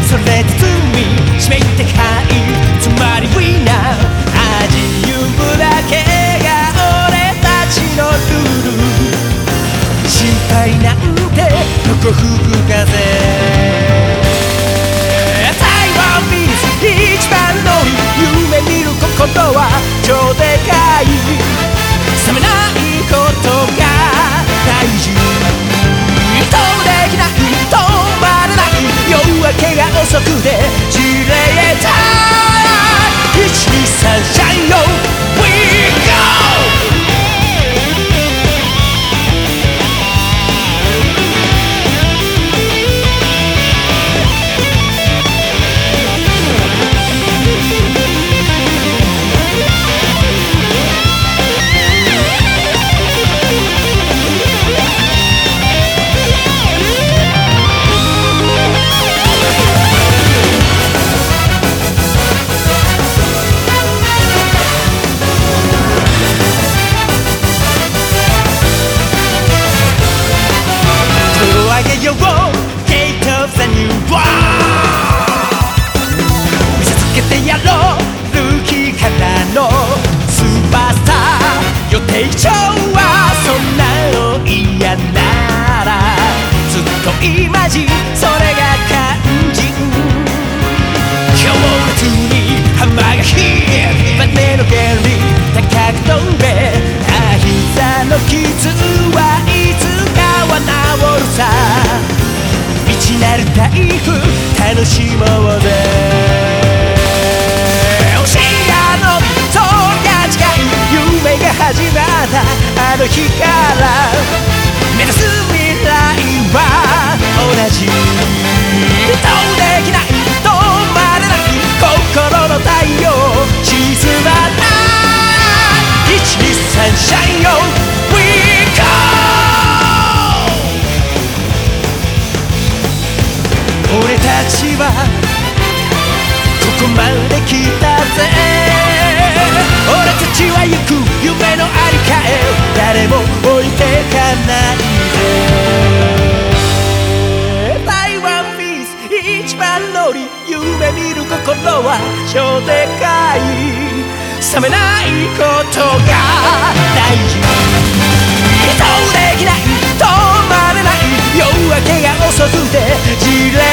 それ包み締めてはいつまり We now 味ゆむだけが俺たちのルール心配なんてどこ吹く風台湾ビーズ一番乗り夢見る心は超でかい冷めないことが大事できない止まらない夜明けが遅くて散れた123シャインよ We go!見せつけてやろうルーキーからのスーパースター予定調はそんなの嫌ならずっとイマジンそれが肝心強烈にハンマーがヒットバネの原理高く飛んで膝の傷はいつかは治るさ未知なる台風楽しもうぜ教えのそりゃ違い夢が始まったあの日から目指す未来は同じどうできない止まれない心の太陽沈まない123シャインよ We go!俺たちはここまで来たぜ俺たちは行く夢のありかへ誰も置いてかないぜ台湾ビーズ一番乗り夢見る心は超でかい冷めないことが大事どうできない止まれない夜明けが遅くて散れ